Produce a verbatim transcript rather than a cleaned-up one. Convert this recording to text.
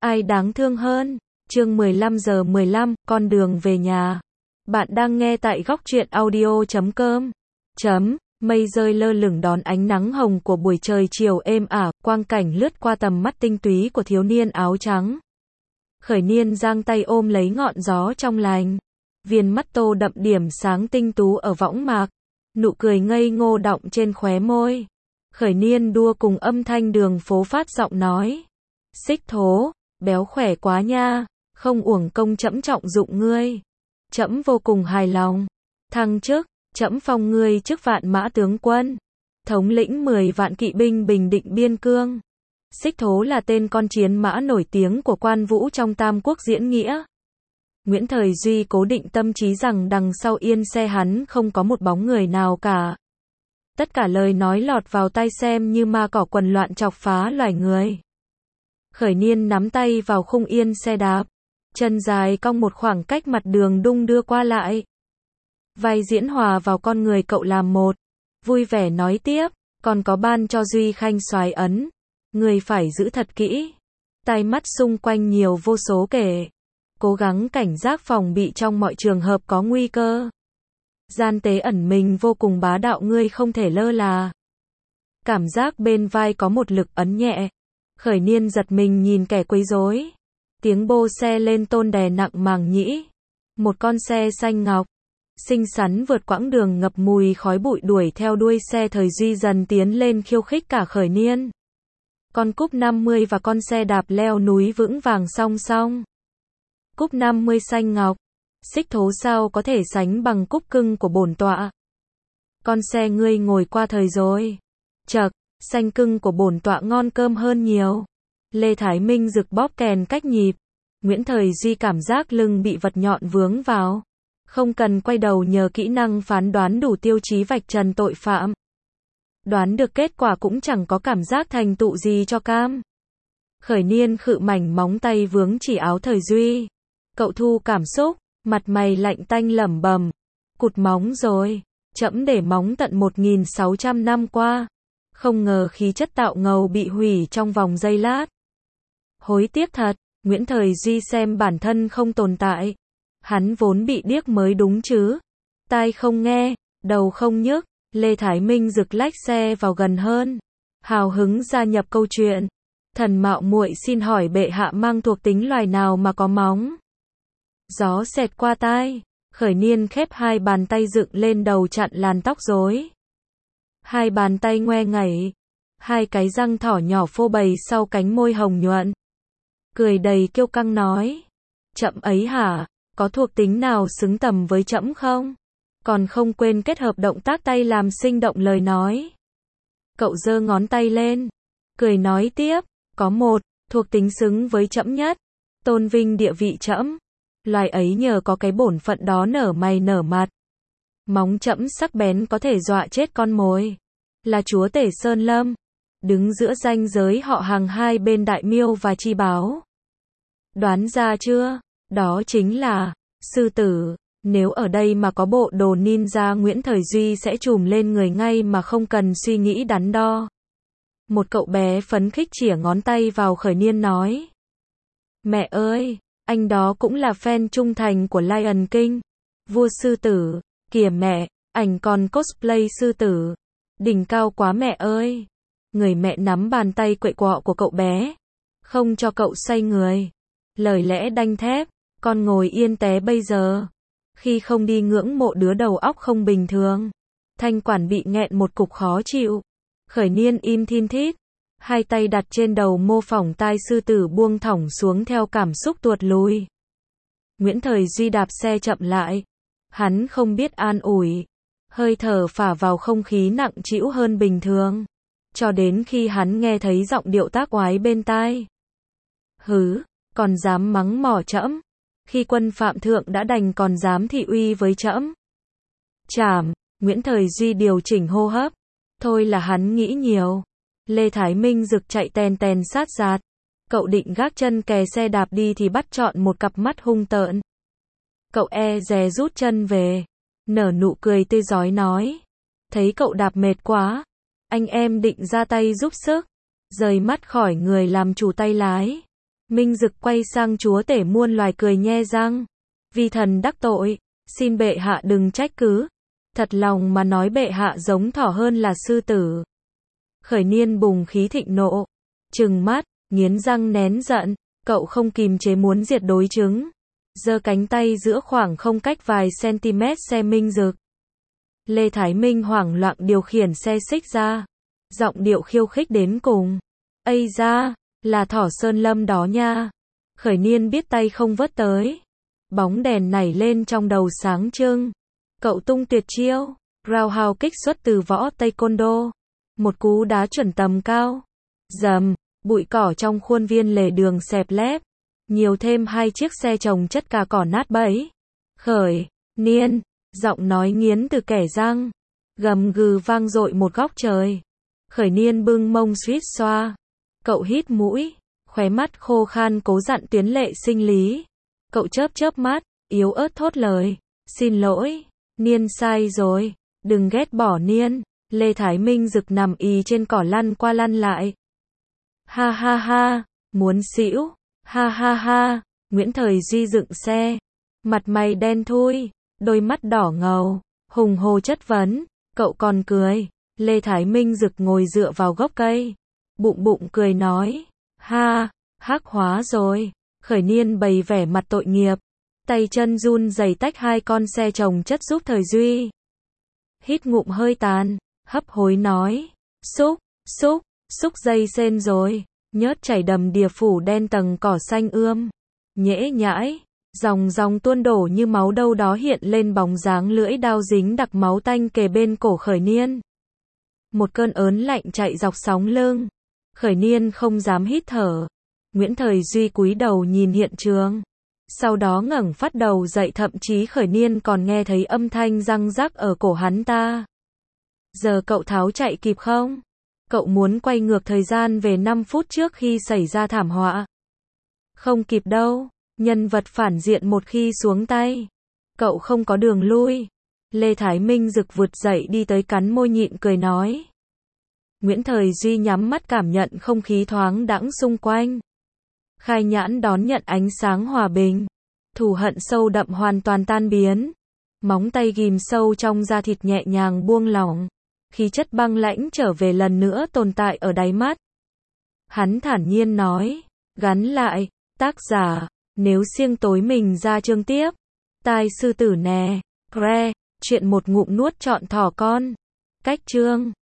Ai đáng thương hơn? Chương mười lăm giờ mười lăm, con đường về nhà. Bạn đang nghe tại góc truyện audio chấm com. Chấm, mây rơi lơ lửng đón ánh nắng hồng của buổi trời chiều êm ả, quang cảnh lướt qua tầm mắt tinh túy của thiếu niên áo trắng. Khởi Niên giang tay ôm lấy ngọn gió trong lành. Viền mắt tô đậm điểm sáng tinh tú ở võng mạc. Nụ cười ngây ngô đọng trên khóe môi. Khởi Niên đua cùng âm thanh đường phố phát giọng nói. Xích Thố, béo khỏe quá nha, không uổng công trẫm trọng dụng ngươi. Trẫm vô cùng hài lòng. Thăng chức, trẫm phong ngươi chức vạn mã tướng quân, thống lĩnh mười vạn kỵ binh bình định biên cương. Xích Thố là tên con chiến mã nổi tiếng của Quan Vũ trong Tam Quốc diễn nghĩa. Nguyễn Thời Duy cố định tâm trí rằng đằng sau yên xe hắn không có một bóng người nào cả. Tất cả lời nói lọt vào tai xem như ma cỏ quần loạn chọc phá loài người. Khởi Niên nắm tay vào khung yên xe đạp, chân dài cong một khoảng cách mặt đường đung đưa qua lại. Vai diễn hòa vào con người cậu làm một, vui vẻ nói tiếp, còn có ban cho Duy Khanh soái ấn, người phải giữ thật kỹ. Tai mắt xung quanh nhiều vô số kể, cố gắng cảnh giác phòng bị trong mọi trường hợp có nguy cơ. Gian tế ẩn mình vô cùng bá đạo, ngươi không thể lơ là. Cảm giác bên vai có một lực ấn nhẹ. Khởi Niên giật mình nhìn kẻ quấy rối. Tiếng bô xe lên tôn đè nặng màng nhĩ. Một con xe xanh ngọc, xinh xắn vượt quãng đường ngập mùi khói bụi đuổi theo đuôi xe Thời Duy dần tiến lên khiêu khích cả Khởi Niên. Con Cúp năm mươi và con xe đạp leo núi vững vàng song song. Cúp năm mươi xanh ngọc, Xích Thố sao có thể sánh bằng cúp cưng của bổn tọa. Con xe ngươi ngồi qua thời rồi. Chậc, xanh cưng của bổn tọa ngon cơm hơn nhiều. Lê Thái Minh rực bóp kèn cách nhịp. Nguyễn Thời Duy cảm giác lưng bị vật nhọn vướng vào. Không cần quay đầu nhờ kỹ năng phán đoán đủ tiêu chí vạch trần tội phạm. Đoán được kết quả cũng chẳng có cảm giác thành tựu gì cho cam. Khởi Niên khự mảnh móng tay vướng chỉ áo Thời Duy. Cậu thu cảm xúc, mặt mày lạnh tanh lẩm bẩm. Cụt móng rồi, trẫm để móng tận một nghìn sáu trăm năm qua. Không ngờ khí chất tạo ngầu bị hủy trong vòng giây lát. Hối tiếc thật, Nguyễn Thời Duy xem bản thân không tồn tại. Hắn vốn bị điếc mới đúng chứ. Tai không nghe, đầu không nhức. Lê Thái Minh rực lách xe vào gần hơn. Hào hứng gia nhập câu chuyện. Thần mạo muội xin hỏi bệ hạ mang thuộc tính loài nào mà có móng? Gió xẹt qua tai. Khởi Niên khép hai bàn tay dựng lên đầu chặn làn tóc rối. Hai bàn tay ngoe ngẩy, hai cái răng thỏ nhỏ phô bày sau cánh môi hồng nhuận. Cười đầy kiêu căng nói, trẫm ấy hả, có thuộc tính nào xứng tầm với trẫm không? Còn không quên kết hợp động tác tay làm sinh động lời nói. Cậu giơ ngón tay lên, cười nói tiếp, có một, thuộc tính xứng với trẫm nhất, tôn vinh địa vị trẫm. Loài ấy nhờ có cái bổn phận đó nở mày nở mặt. Móng trẫm sắc bén có thể dọa chết con mồi. Là chúa tể Sơn Lâm, đứng giữa ranh giới họ hàng hai bên Đại Miêu và Chi Báo. Đoán ra chưa? Đó chính là sư tử. Nếu ở đây mà có bộ đồ ninja, Nguyễn Thời Duy sẽ trùm lên người ngay mà không cần suy nghĩ đắn đo. Một cậu bé phấn khích chĩa ngón tay vào Khởi Niên nói. Mẹ ơi, anh đó cũng là fan trung thành của Lion King. Vua sư tử. Kìa mẹ, ảnh còn cosplay sư tử. Đỉnh cao quá mẹ ơi. Người mẹ nắm bàn tay quậy quọ của cậu bé. Không cho cậu xoay người. Lời lẽ đanh thép. Con ngồi yên té bây giờ. Khi không đi ngưỡng mộ đứa đầu óc không bình thường. Thanh quản bị nghẹn một cục khó chịu. Khởi Niên im thin thít. Hai tay đặt trên đầu mô phỏng tai sư tử buông thõng xuống theo cảm xúc tuột lùi. Nguyễn Thời Duy đạp xe chậm lại. Hắn không biết an ủi. Hơi thở phả vào không khí nặng trĩu hơn bình thường. Cho đến khi hắn nghe thấy giọng điệu tác oái bên tai. Hứ, còn dám mắng mỏ trẫm? Khi quân phạm thượng đã đành còn dám thị uy với trẫm? Chảm, Nguyễn Thời Duy điều chỉnh hô hấp. Thôi là hắn nghĩ nhiều. Lê Thái Minh rực chạy tèn tèn sát giạt. Cậu định gác chân kè xe đạp đi thì bắt chọn một cặp mắt hung tợn. Cậu e dè rút chân về, nở nụ cười tươi rói nói. Thấy cậu đạp mệt quá, anh em định ra tay giúp sức. Rời mắt khỏi người làm chủ tay lái. Minh Dực quay sang chúa tể muôn loài cười nhe răng. Vi thần đắc tội, xin bệ hạ đừng trách cứ. Thật lòng mà nói bệ hạ giống thỏ hơn là sư tử. Khởi Niên bùng khí thịnh nộ, trừng mắt, nghiến răng nén giận, cậu không kìm chế muốn diệt đối chứng. Giơ cánh tay giữa khoảng không cách vài cm xe Minh Dực. Lê Thái Minh hoảng loạn điều khiển xe xích ra. Giọng điệu khiêu khích đến cùng. Ây da, là thỏ sơn lâm đó nha. Khởi Niên biết tay không vớt tới. Bóng đèn nảy lên trong đầu sáng trưng. Cậu tung tuyệt chiêu, roundhouse kích xuất từ võ taekwondo. Một cú đá chuẩn tầm cao. Dầm, bụi cỏ trong khuôn viên lề đường xẹp lép. Nhiều thêm hai chiếc xe chồng chất cả cỏ nát bẫy. Khởi Niên, giọng nói nghiến từ kẻ răng. Gầm gừ vang dội một góc trời. Khởi Niên bưng mông suýt xoa. Cậu hít mũi, khóe mắt khô khan cố dặn tuyến lệ sinh lý. Cậu chớp chớp mắt, yếu ớt thốt lời. Xin lỗi, Niên sai rồi, đừng ghét bỏ Niên. Lê Thái Minh Dực nằm ì trên cỏ lăn qua lăn lại. Ha ha ha, muốn xỉu, ha ha ha. Nguyễn Thời Duy dựng xe, mặt mày đen thui, đôi mắt đỏ ngầu, hùng hồ chất vấn. Cậu còn cười. Lê Thái Minh Dực ngồi dựa vào gốc cây, bụng bụng cười nói. Ha, hắc hóa rồi. Khởi Niên bày vẻ mặt tội nghiệp, tay chân run rẩy tách hai con xe chồng chất giúp Thời Duy. Hít ngụm hơi tàn, hấp hối nói. Xúc, xúc, xúc dây sên rồi. Nhớt chảy đầm đìa phủ đen tầng cỏ xanh ươm. Nhễ nhãi, dòng dòng tuôn đổ như máu đâu đó hiện lên bóng dáng lưỡi đao dính đặc máu tanh kề bên cổ Khởi Niên. Một cơn ớn lạnh chạy dọc sóng lưng. Khởi Niên không dám hít thở. Nguyễn Thời Duy cúi đầu nhìn hiện trường. Sau đó ngẩng phát đầu dậy, thậm chí Khởi Niên còn nghe thấy âm thanh răng rắc ở cổ hắn ta. Giờ cậu tháo chạy kịp không? Cậu muốn quay ngược thời gian về năm phút trước khi xảy ra thảm họa. Không kịp đâu, nhân vật phản diện một khi xuống tay, cậu không có đường lui. Lê Thái Minh Dực vụt dậy đi tới cắn môi nhịn cười nói. Nguyễn Thời Duy nhắm mắt cảm nhận không khí thoáng đãng xung quanh. Khai nhãn đón nhận ánh sáng hòa bình. Thù hận sâu đậm hoàn toàn tan biến. Móng tay ghim sâu trong da thịt nhẹ nhàng buông lỏng. Khí chất băng lãnh trở về lần nữa tồn tại ở đáy mắt. Hắn thản nhiên nói. Gắn lại, tác giả, nếu siêng tối mình ra chương tiếp. Tai sư tử nè, Gre, chuyện một ngụm nuốt trọn thỏ con. Cách chương.